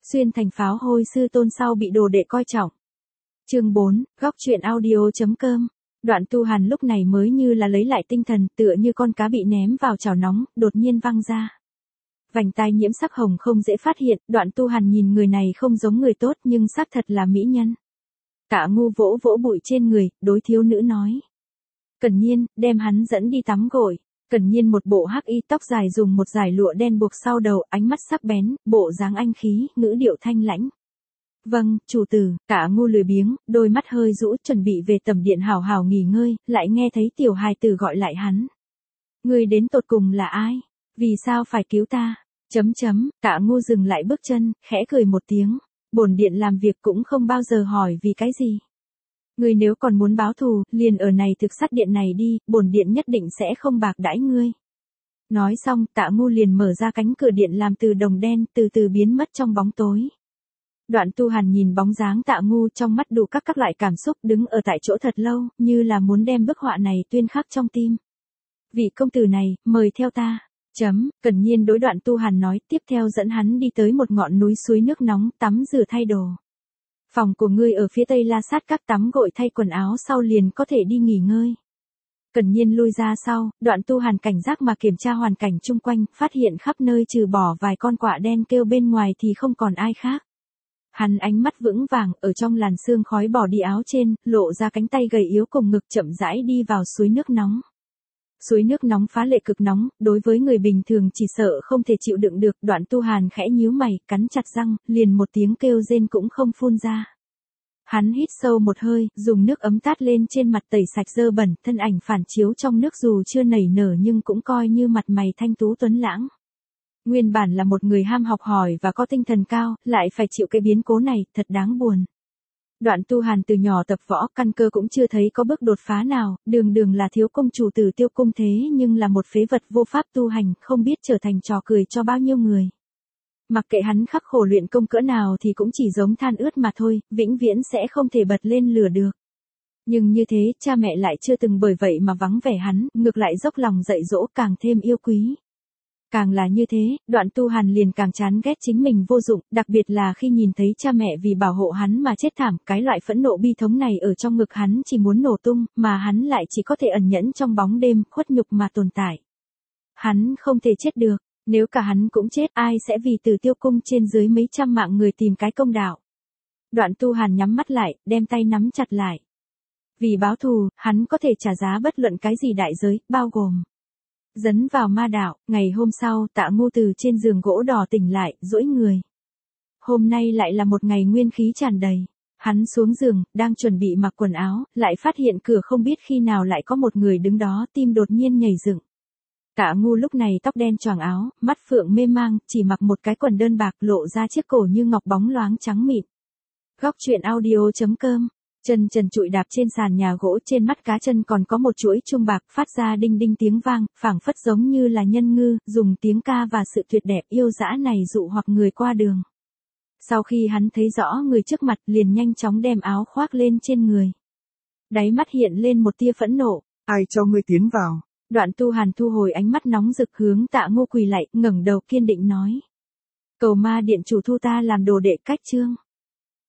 Xuyên thành pháo hôi sư tôn sau bị đồ đệ coi trọng. Chương 4, góc truyện audio.com. Đoạn Tu Hàn lúc này mới như là lấy lại tinh thần, tựa như con cá bị ném vào chảo nóng, đột nhiên văng ra. Vành tai nhiễm sắc hồng không dễ phát hiện, Đoạn Tu Hàn nhìn người này không giống người tốt nhưng xác thật là mỹ nhân. Tạ Ngu vỗ vỗ bụi trên người, đối thiếu nữ nói. Cẩn Nhiên, đem hắn dẫn đi tắm gội. Cẩn Nhiên một bộ hắc y, tóc dài dùng một dải lụa đen buộc sau đầu, ánh mắt sắc bén, bộ dáng anh khí, ngữ điệu thanh lãnh. Vâng, chủ tử. Tạ Ngu lười biếng, đôi mắt hơi rũ, chuẩn bị về tầm điện hào hào nghỉ ngơi, lại nghe thấy tiểu hài tử gọi lại hắn. Người đến tột cùng là ai? Vì sao phải cứu ta? Tạ Ngu dừng lại bước chân, khẽ cười một tiếng. Bổn điện làm việc cũng không bao giờ hỏi vì cái gì. Ngươi nếu còn muốn báo thù, liền ở này thực sát điện này đi, bổn điện nhất định sẽ không bạc đãi ngươi. Nói xong, Tạ Ngu liền mở ra cánh cửa điện làm từ đồng đen, từ từ biến mất trong bóng tối. Đoạn Tu Hàn nhìn bóng dáng Tạ Ngu, trong mắt đủ các loại cảm xúc, đứng ở tại chỗ thật lâu, như là muốn đem bức họa này tuyên khắc trong tim. Vị công tử này, mời theo ta. Cẩn Nhiên đối Đoạn Tu Hàn nói, tiếp theo dẫn hắn đi tới một ngọn núi suối nước nóng, tắm rửa thay đồ. Phòng của ngươi ở phía tây La Sát các, tắm gội thay quần áo sau liền có thể đi nghỉ ngơi. Cẩn Nhiên lui ra sau, Đoạn Tu Hàn cảnh giác mà kiểm tra hoàn cảnh chung quanh, phát hiện khắp nơi trừ bỏ vài con quạ đen kêu bên ngoài thì không còn ai khác. Hắn ánh mắt vững vàng, ở trong làn sương khói bỏ đi áo trên, lộ ra cánh tay gầy yếu cùng ngực, chậm rãi đi vào suối nước nóng. Suối nước nóng phá lệ cực nóng, đối với người bình thường chỉ sợ không thể chịu đựng được. Đoạn Tu Hàn khẽ nhíu mày, cắn chặt răng, liền một tiếng kêu rên cũng không phun ra. Hắn hít sâu một hơi, dùng nước ấm tát lên trên mặt tẩy sạch dơ bẩn, thân ảnh phản chiếu trong nước dù chưa nảy nở nhưng cũng coi như mặt mày thanh tú tuấn lãng. Nguyên bản là một người ham học hỏi và có tinh thần cao, lại phải chịu cái biến cố này, thật đáng buồn. Đoạn Tu Hàn từ nhỏ tập võ, căn cơ cũng chưa thấy có bước đột phá nào, đường là thiếu công chủ tử Tiêu Cung thế nhưng là một phế vật vô pháp tu hành, không biết trở thành trò cười cho bao nhiêu người. Mặc kệ hắn khắc khổ luyện công cỡ nào thì cũng chỉ giống than ướt mà thôi, vĩnh viễn sẽ không thể bật lên lửa được. Nhưng như thế, cha mẹ lại chưa từng bởi vậy mà vắng vẻ hắn, ngược lại dốc lòng dạy dỗ, càng thêm yêu quý. Càng là như thế, Đoạn Tu Hàn liền càng chán ghét chính mình vô dụng, đặc biệt là khi nhìn thấy cha mẹ vì bảo hộ hắn mà chết thảm, cái loại phẫn nộ bi thống này ở trong ngực hắn chỉ muốn nổ tung, mà hắn lại chỉ có thể ẩn nhẫn trong bóng đêm, khuất nhục mà tồn tại. Hắn không thể chết được, nếu cả hắn cũng chết, ai sẽ vì từ Tiêu Cung trên dưới mấy trăm mạng người tìm cái công đạo. Đoạn Tu Hàn nhắm mắt lại, đem tay nắm chặt lại. Vì báo thù, hắn có thể trả giá bất luận cái gì đại giới, bao gồm dấn vào ma đạo. Ngày hôm sau, Tạ Ngu từ trên giường gỗ đỏ tỉnh lại, duỗi người. Hôm nay lại là một ngày nguyên khí tràn đầy. Hắn xuống giường, đang chuẩn bị mặc quần áo, lại phát hiện cửa không biết khi nào lại có một người đứng đó, tim đột nhiên nhảy dựng. Tạ Ngu lúc này tóc đen choàng áo, mắt phượng mê mang, chỉ mặc một cái quần đơn bạc, lộ ra chiếc cổ như ngọc bóng loáng trắng mịn. Góc truyện audio.com. Chân trần trụi đạp trên sàn nhà gỗ, trên mắt cá chân còn có một chuỗi chuông bạc phát ra đinh đinh tiếng vang, phảng phất giống như là nhân ngư, dùng tiếng ca và sự tuyệt đẹp yêu dã này dụ hoặc người qua đường. Sau khi hắn thấy rõ người trước mặt, liền nhanh chóng đem áo khoác lên trên người. Đáy mắt hiện lên một tia phẫn nộ. Ai cho ngươi tiến vào? Đoạn Tu Hàn thu hồi ánh mắt nóng rực, hướng Tạ Ngu quỳ lại, ngẩng đầu kiên định nói. Cầu Ma điện chủ thu ta làm đồ đệ, cách chương.